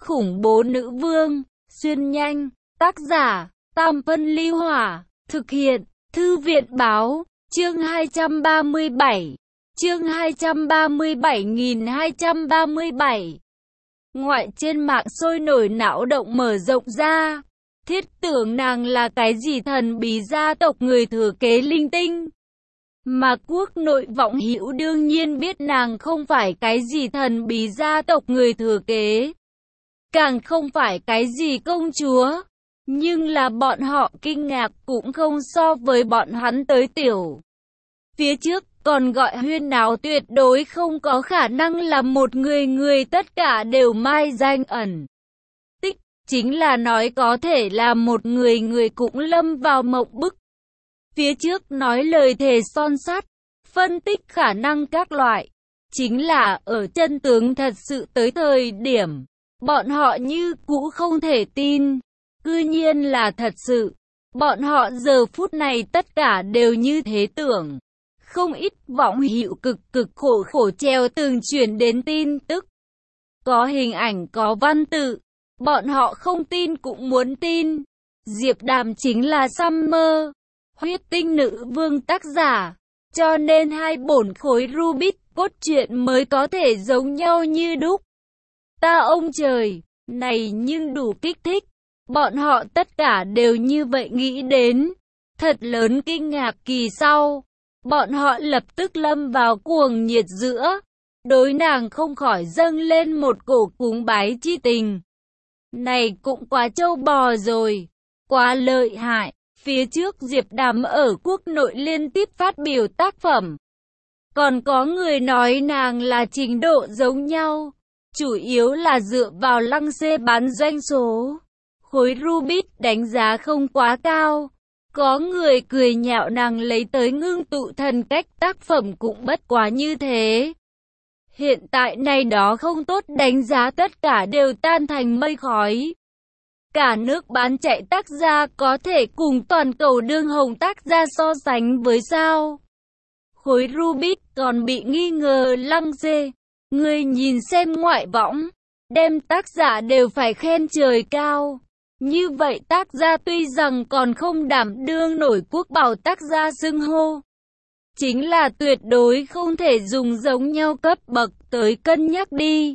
khủng bố nữ vương, xuyên nhanh, tác giả, Tam Phân Ly Hỏa, thực hiện, Thư viện Báo, chương 237, chương 237.237. Ngoại trên mạng sôi nổi não động mở rộng ra, thiết tưởng nàng là cái gì thần bí gia tộc người thừa kế linh tinh. Mà quốc nội vọng hữu đương nhiên biết nàng không phải cái gì thần bí gia tộc người thừa kế, càng không phải cái gì công chúa, nhưng là bọn họ kinh ngạc cũng không so với bọn hắn tới tiểu. Phía trước còn gọi huyên náo tuyệt đối không có khả năng là một người tất cả đều mai danh ẩn tích, chính là nói có thể là một người cũng lâm vào mộng bức. Phía trước nói lời thề son sắt, phân tích khả năng các loại, chính là ở chân tướng thật sự tới thời điểm, bọn họ như cũ không thể tin, cư nhiên là thật sự. Bọn họ giờ phút này tất cả đều như thế tưởng. Không ít vọng hữu cực khổ treo từng truyền đến tin tức. Có hình ảnh có văn tự, bọn họ không tin cũng muốn tin. Diệp Đàm chính là Summer, huyết tinh nữ vương tác giả, cho nên hai bổn khối Rubik cốt truyện mới có thể giống nhau như đúc. Ta ông trời, này nhưng đủ kích thích. Bọn họ tất cả đều như vậy nghĩ đến. Thật lớn kinh ngạc kỳ sau. Bọn họ lập tức lâm vào cuồng nhiệt giữa. Đối nàng không khỏi dâng lên một cổ cúng bái chi tình. Này cũng quá trâu bò rồi. Quá lợi hại. Phía trước Diệp Đàm ở quốc nội liên tiếp phát biểu tác phẩm. Còn có người nói nàng là trình độ giống nhau. Chủ yếu là dựa vào lăng xê bán doanh số. Khối Rubik đánh giá không quá cao. Có người cười nhạo nàng lấy tới ngưng tụ thần cách tác phẩm cũng bất quá như thế. Hiện tại này đó không tốt đánh giá tất cả đều tan thành mây khói. Cả nước bán chạy tác gia có thể cùng toàn cầu đương hồng tác gia so sánh với sao? Khối Rubik còn bị nghi ngờ lăng xê. Người nhìn xem ngoại võng, đem tác giả đều phải khen trời cao. Như vậy tác gia tuy rằng còn không đảm đương nổi quốc bảo tác gia xưng hô, chính là tuyệt đối không thể dùng giống nhau cấp bậc tới cân nhắc đi.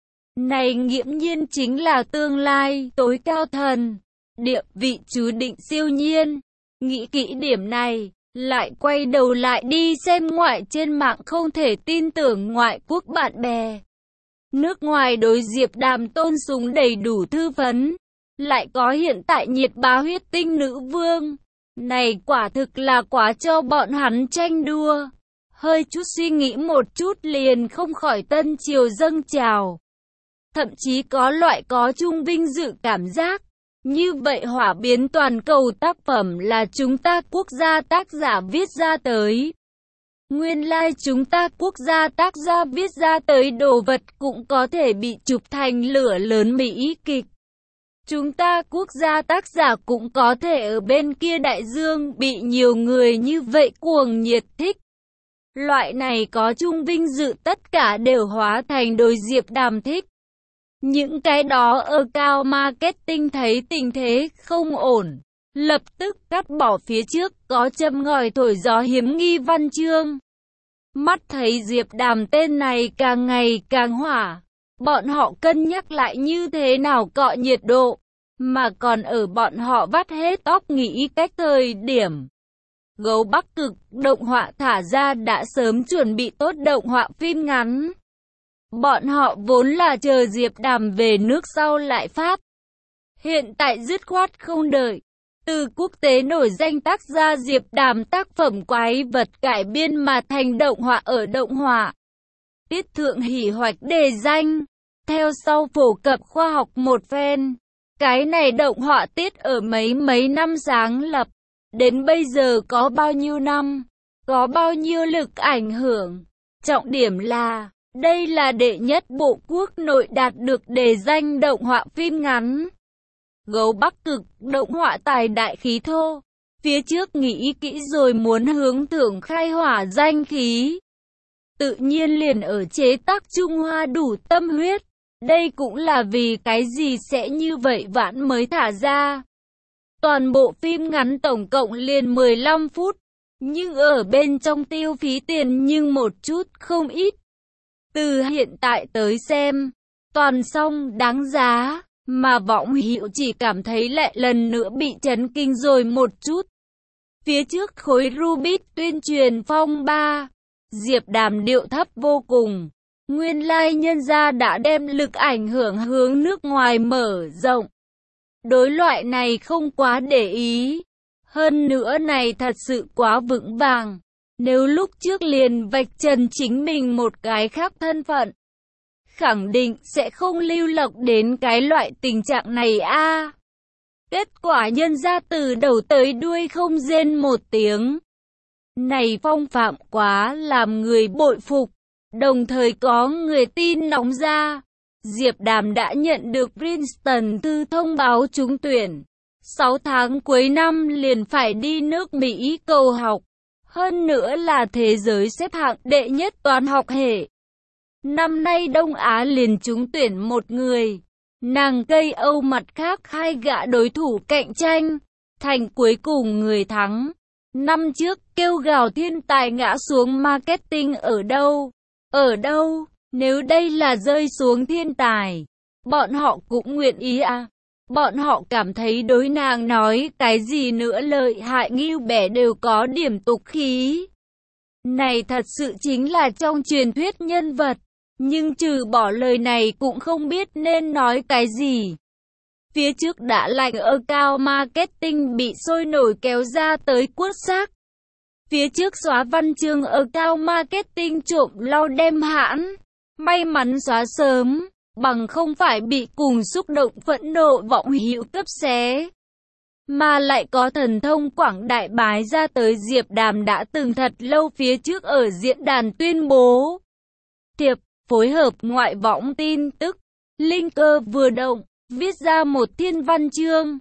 Này nghiễm nhiên chính là tương lai tối cao thần, địa vị chú định siêu nhiên. Nghĩ kỹ điểm này, lại quay đầu lại đi xem ngoại trên mạng không thể tin tưởng ngoại quốc bạn bè. Nước ngoài đối Diệp Đàm tôn sùng đầy đủ thư vấn. Lại có hiện tại nhiệt bá huyết tinh nữ vương. Này quả thực là quá cho bọn hắn tranh đua. Hơi chút suy nghĩ một chút liền không khỏi tân triều dâng trào. Thậm chí có loại có chung vinh dự cảm giác. Như vậy hỏa biến toàn cầu tác phẩm là chúng ta quốc gia tác giả viết ra tới. Nguyên lai chúng ta quốc gia tác gia viết ra tới đồ vật cũng có thể bị chụp thành lửa lớn Mỹ kịch. Chúng ta quốc gia tác giả cũng có thể ở bên kia đại dương bị nhiều người như vậy cuồng nhiệt thích. Loại này có chung vinh dự tất cả đều hóa thành đối Diệp Đàm thích. Những cái đó ở cao marketing thấy tình thế không ổn, lập tức cắt bỏ phía trước có châm ngòi thổi gió hiếm nghi văn chương. Mắt thấy Diệp Đàm tên này càng ngày càng hỏa. Bọn họ cân nhắc lại như thế nào cọ nhiệt độ, mà còn ở bọn họ vắt hết óc nghĩ cách thời điểm. Gấu Bắc Cực động họa thả ra đã sớm chuẩn bị tốt động họa phim ngắn. Bọn họ vốn là chờ Diệp Đàm về nước sau lại phát. Hiện tại dứt khoát không đợi. Từ quốc tế nổi danh tác gia Diệp Đàm tác phẩm quái vật cải biên mà thành động họa ở động họa. Tiết thượng hỉ hoạch đề danh. Theo sau phổ cập khoa học một phen. Cái này động họa tiết ở mấy năm sáng lập. Đến bây giờ có bao nhiêu năm? Có bao nhiêu lực ảnh hưởng? Trọng điểm là, đây là đệ nhất bộ quốc nội đạt được đề danh động họa phim ngắn. Gấu Bắc Cực động họa tài đại khí thô. Phía trước nghĩ kỹ rồi muốn hướng thưởng khai hỏa danh khí. Tự nhiên liền ở chế tác Trung Hoa đủ tâm huyết. Đây cũng là vì cái gì sẽ như vậy vãn mới thả ra. Toàn bộ phim ngắn tổng cộng liền 15 phút, nhưng ở bên trong tiêu phí tiền nhưng một chút không ít. Từ hiện tại tới xem, toàn xong đáng giá, mà Võng Hữu chỉ cảm thấy lại lần nữa bị chấn kinh rồi một chút. Phía trước khối Rubik tuyên truyền phong ba, Diệp Đàm điệu thấp vô cùng. Nguyên lai nhân gia đã đem lực ảnh hưởng hướng nước ngoài mở rộng. Đối loại này không quá để ý. Hơn nữa này thật sự quá vững vàng. Nếu lúc trước liền vạch trần chính mình một cái khác thân phận, khẳng định sẽ không lưu lộc đến cái loại tình trạng này a. Kết quả nhân ra từ đầu tới đuôi không rên một tiếng. Này phong phạm quá làm người bội phục. Đồng thời có người tin nóng ra. Diệp Đàm đã nhận được Princeton thư thông báo trúng tuyển. 6 tháng cuối năm liền phải đi nước Mỹ cầu học. Hơn nữa là thế giới xếp hạng đệ nhất toán học hệ. Năm nay Đông Á liền trúng tuyển một người. Nàng cây Âu mặt khác hai gã đối thủ cạnh tranh. Thành cuối cùng người thắng. Năm trước kêu gào thiên tài ngã xuống marketing ở đâu? Ở đâu? Nếu đây là rơi xuống thiên tài, bọn họ cũng nguyện ý à? Bọn họ cảm thấy đối nàng nói cái gì nữa lợi hại nghiêu bẻ đều có điểm tục khí. Này thật sự chính là trong truyền thuyết nhân vật. Nhưng trừ bỏ lời này cũng không biết nên nói cái gì. Phía trước đã lạnh ở cao marketing bị sôi nổi kéo ra tới quất xác. Phía trước xóa văn chương ở cao marketing trộm lau đem hãn. May mắn xóa sớm, bằng không phải bị cùng xúc động phẫn nộ Võng Hữu cấp xé. Mà lại có thần thông quảng đại bái ra tới Diệp Đàm đã từng thật lâu phía trước ở diễn đàn tuyên bố. Thiệp, phối hợp ngoại võng tin tức, linh cơ vừa động, viết ra một thiên văn chương.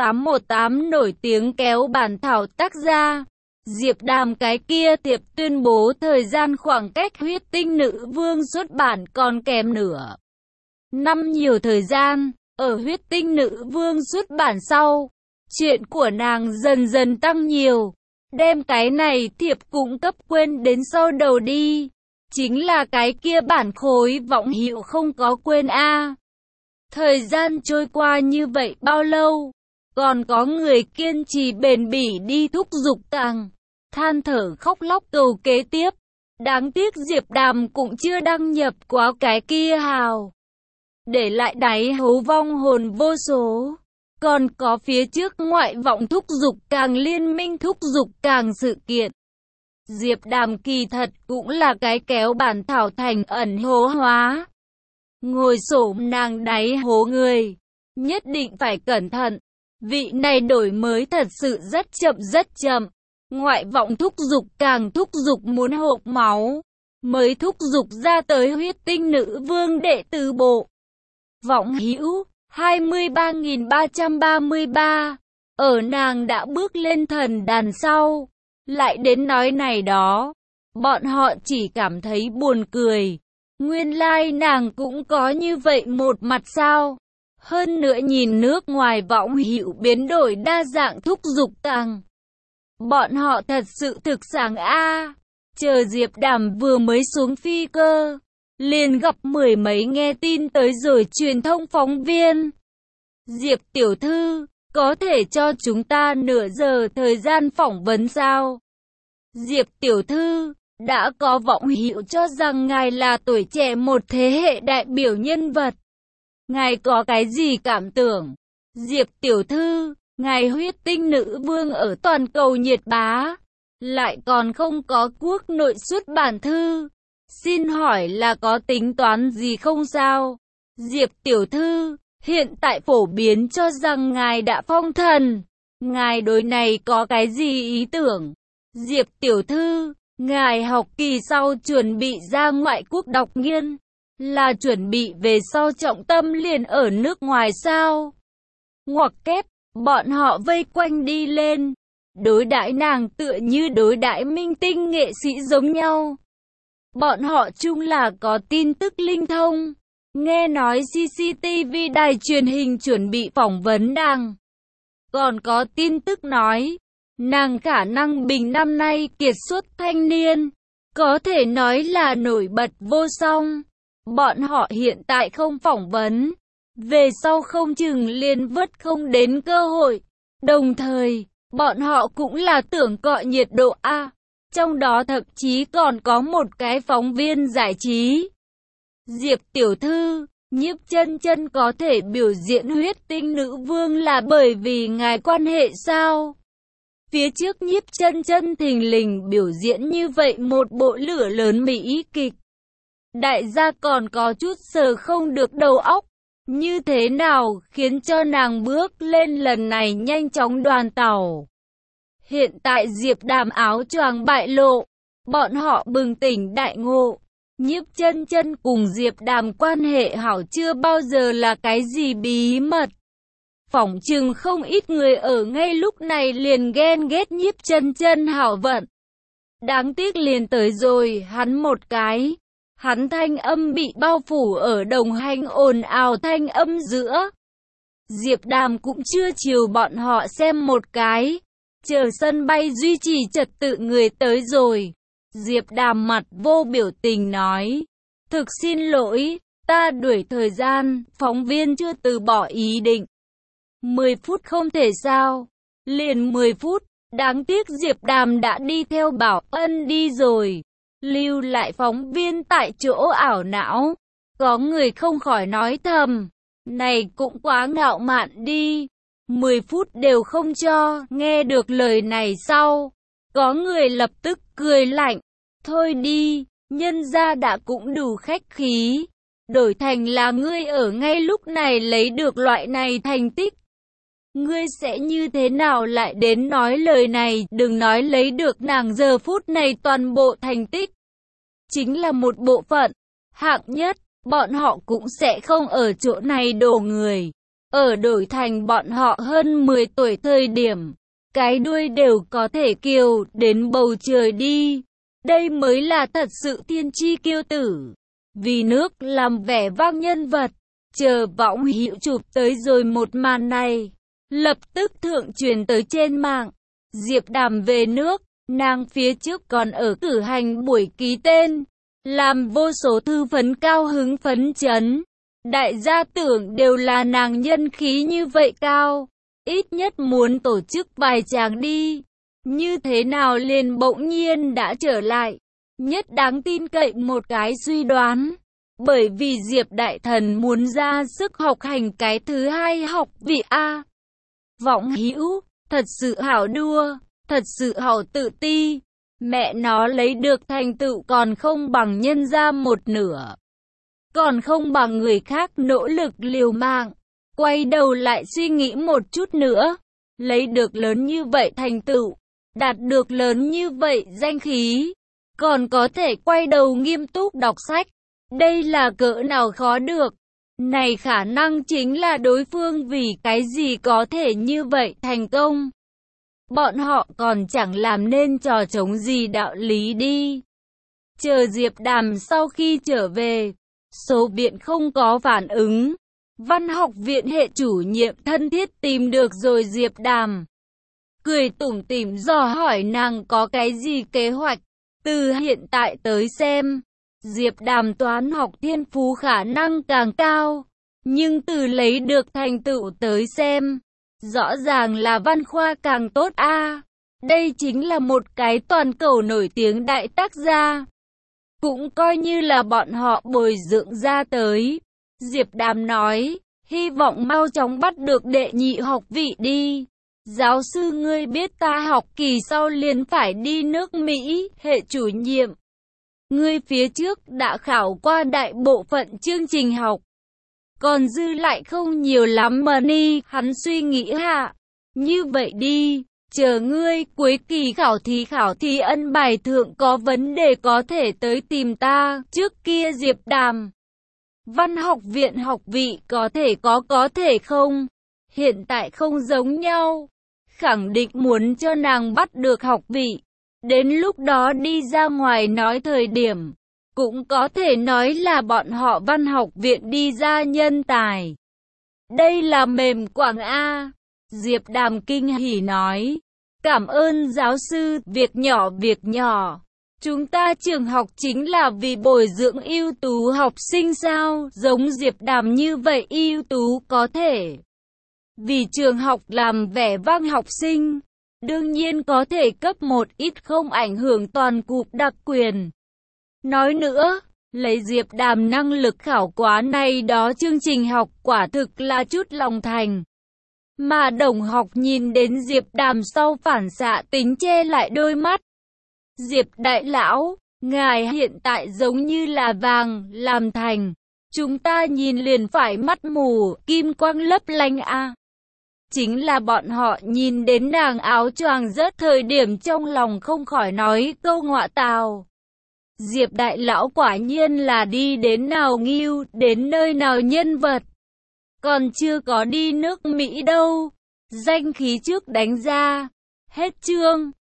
818 nổi tiếng kéo bản thảo tác ra. Diệp Đàm cái kia thiệp tuyên bố thời gian khoảng cách Huyết Tinh Nữ Vương xuất bản còn kém nửa năm nhiều thời gian. Ở Huyết Tinh Nữ Vương xuất bản sau, chuyện của nàng dần dần tăng nhiều. Đem cái này thiệp cũng cấp quên đến sau đầu đi. Chính là cái kia bản khối Võng Hữu không có quên a. Thời gian trôi qua như vậy bao lâu? Còn có người kiên trì bền bỉ đi thúc giục càng. Than thở khóc lóc cầu kế tiếp. Đáng tiếc Diệp Đàm cũng chưa đăng nhập quá cái kia hào. Để lại đáy hố vong hồn vô số. Còn có phía trước ngoại vọng thúc giục càng liên minh thúc giục càng sự kiện. Diệp Đàm kỳ thật cũng là cái kéo bản thảo thành ẩn hố hóa. Ngồi xổm nàng đáy hố người. Nhất định phải cẩn thận. Vị này đổi mới thật sự rất chậm. Ngoại vọng thúc giục càng thúc giục muốn hộp máu. Mới thúc giục ra tới Huyết Tinh Nữ Vương đệ tứ bộ. Võng Hữu 23.333. Ở nàng đã bước lên thần đàn sau. Lại đến nói này đó. Bọn họ chỉ cảm thấy buồn cười. Nguyên lai nàng cũng có như vậy một mặt sao. Hơn nữa nhìn nước ngoài Võng Hữu biến đổi đa dạng thúc giục càng. Bọn họ thật sự thực sáng a. Chờ Diệp Đàm vừa mới xuống phi cơ, liền gặp mười mấy nghe tin tới rồi truyền thông phóng viên. Diệp tiểu thư, có thể cho chúng ta nửa giờ thời gian phỏng vấn sao? Diệp tiểu thư, đã có Võng Hữu cho rằng ngài là tuổi trẻ một thế hệ đại biểu nhân vật. Ngài có cái gì cảm tưởng? Diệp tiểu thư, ngài Huyết Tinh Nữ Vương ở toàn cầu nhiệt bá, lại còn không có quốc nội xuất bản thư. Xin hỏi là có tính toán gì không sao? Diệp tiểu thư, hiện tại phổ biến cho rằng ngài đã phong thần. Ngài đối này có cái gì ý tưởng? Diệp tiểu thư, ngài học kỳ sau chuẩn bị ra ngoại quốc đọc nghiên, là chuẩn bị về sau trọng tâm liền ở nước ngoài sao? Ngoặc kép, bọn họ vây quanh đi lên, đối đãi nàng tựa như đối đãi minh tinh nghệ sĩ giống nhau. Bọn họ chung là có tin tức linh thông, Nghe nói CCTV đài truyền hình chuẩn bị phỏng vấn nàng. Còn có tin tức nói, nàng khả năng bình năm nay kiệt xuất thanh niên, có thể nói là nổi bật vô song. Bọn họ hiện tại không phỏng vấn, về sau không chừng liền vớt không đến cơ hội. Đồng thời, bọn họ cũng là tưởng cọ nhiệt độ A. Trong đó thậm chí còn có một cái phóng viên giải trí. Diệp tiểu thư, Nhiếp Chân Chân có thể biểu diễn huyết tinh nữ vương là bởi vì ngài quan hệ sao? Phía trước Nhiếp Chân Chân thình lình biểu diễn như vậy một bộ lửa lớn mỹ kịch. Đại gia còn có chút sờ không được đầu óc. Như thế nào khiến cho nàng bước lên lần này nhanh chóng đoàn tàu? Hiện tại Diệp Đàm áo choàng bại lộ, bọn họ bừng tỉnh đại ngộ. Nhiếp Chân Chân cùng Diệp Đàm quan hệ hảo chưa bao giờ là cái gì bí mật. Phỏng chừng không ít người ở ngay lúc này liền ghen ghét Nhiếp Chân Chân hảo vận. Đáng tiếc liền tới rồi hắn một cái. Hắn thanh âm bị bao phủ ở đồng hành ồn ào thanh âm giữa. Diệp Đàm cũng chưa chiều bọn họ xem một cái. Chờ sân bay duy trì trật tự người tới rồi. Diệp Đàm mặt vô biểu tình nói. Thực xin lỗi, ta đuổi thời gian, phóng viên chưa từ bỏ ý định. 10 phút không thể sao? Liền 10 phút, đáng tiếc Diệp Đàm đã đi theo Bảo Ân đi rồi. Lưu lại phóng viên tại chỗ ảo não. Có người không khỏi nói thầm. Này cũng quá ngạo mạn đi. 10 phút đều không cho. Nghe được lời này sau, có người lập tức cười lạnh. Thôi đi, nhân gia đã cũng đủ khách khí. Đổi thành là ngươi ở ngay lúc này lấy được loại này thành tích. Ngươi sẽ như thế nào lại đến nói lời này, đừng nói lấy được nàng giờ phút này toàn bộ thành tích. Chính là một bộ phận, hạng nhất, bọn họ cũng sẽ không ở chỗ này đổ người. Ở đổi thành bọn họ hơn 10 tuổi thời điểm, cái đuôi đều có thể kiều đến bầu trời đi. Đây mới là thật sự thiên chi kiêu tử. Vì nước làm vẻ vang nhân vật, chờ võng hữu chụp tới rồi một màn này. Lập tức thượng truyền tới trên mạng. Diệp Đàm về nước, nàng phía trước còn ở cử hành buổi ký tên, làm vô số thư phấn cao hứng phấn chấn. Đại gia tưởng đều là nàng nhân khí như vậy cao, ít nhất muốn tổ chức vài tràng đi. Như thế nào liền bỗng nhiên đã trở lại? Nhất đáng tin cậy một cái suy đoán. Bởi vì Diệp Đại Thần muốn ra sức học hành cái thứ hai học vị A. Võng hữu, thật sự hảo đua, thật sự hảo tự ti. Mẹ nó lấy được thành tựu còn không bằng nhân ra một nửa. Còn không bằng người khác nỗ lực liều mạng. Quay đầu lại suy nghĩ một chút nữa. Lấy được lớn như vậy thành tựu, đạt được lớn như vậy danh khí, còn có thể quay đầu nghiêm túc đọc sách. Đây là cỡ nào khó được. Này khả năng chính là đối phương vì cái gì có thể như vậy thành công. Bọn họ còn chẳng làm nên trò chống gì đạo lý đi. Chờ Diệp Đàm sau khi trở về, số viện không có phản ứng. Văn học viện hệ chủ nhiệm thân thiết tìm được rồi Diệp Đàm. Cười tủm tỉm dò hỏi nàng có cái gì kế hoạch. Từ hiện tại tới xem, Diệp Đàm toán học thiên phú khả năng càng cao. Nhưng từ lấy được thành tựu tới xem, rõ ràng là văn khoa càng tốt a. Đây chính là một cái toàn cầu nổi tiếng đại tác gia. Cũng coi như là bọn họ bồi dưỡng ra tới. Diệp Đàm nói, hy vọng mau chóng bắt được đệ nhị học vị đi. Giáo sư ngươi biết ta học kỳ sau liền phải đi nước Mỹ, hệ chủ nhiệm. Ngươi phía trước đã khảo qua đại bộ phận chương trình học. Còn dư lại không nhiều lắm mà ni, hắn suy nghĩ hạ. Như vậy đi, chờ ngươi cuối kỳ khảo thí ân bài thượng có vấn đề có thể tới tìm ta. Trước kia Diệp Đàm, văn học viện học vị có thể không. Hiện tại không giống nhau. Khẳng định muốn cho nàng bắt được học vị. Đến lúc đó đi ra ngoài nói thời điểm, Cũng có thể nói là bọn họ văn học viện đi ra nhân tài. Đây là mềm quảng A. Diệp Đàm kinh hỉ nói. Cảm ơn giáo sư, việc nhỏ. Chúng ta trường học chính là vì bồi dưỡng ưu tú học sinh sao, giống Diệp Đàm như vậy ưu tú có thể. Vì trường học làm vẻ vang học sinh, đương nhiên có thể cấp một ít không ảnh hưởng toàn cục đặc quyền. Nói nữa, lấy Diệp Đàm năng lực khảo quá này đó chương trình học quả thực là chút lòng thành. Mà đồng học nhìn đến Diệp Đàm sau phản xạ tính che lại đôi mắt. Diệp đại lão, ngài hiện tại giống như là vàng, làm thành. Chúng ta nhìn liền phải mắt mù, kim quang lấp lánh a. Chính là bọn họ nhìn đến nàng áo choàng rớt thời điểm trong lòng không khỏi nói câu ngọa tào. Diệp đại lão quả nhiên là đi đến nào nghiêu, đến nơi nào nhân vật. Còn chưa có đi nước Mỹ đâu. Danh khí trước đánh ra. Hết chương.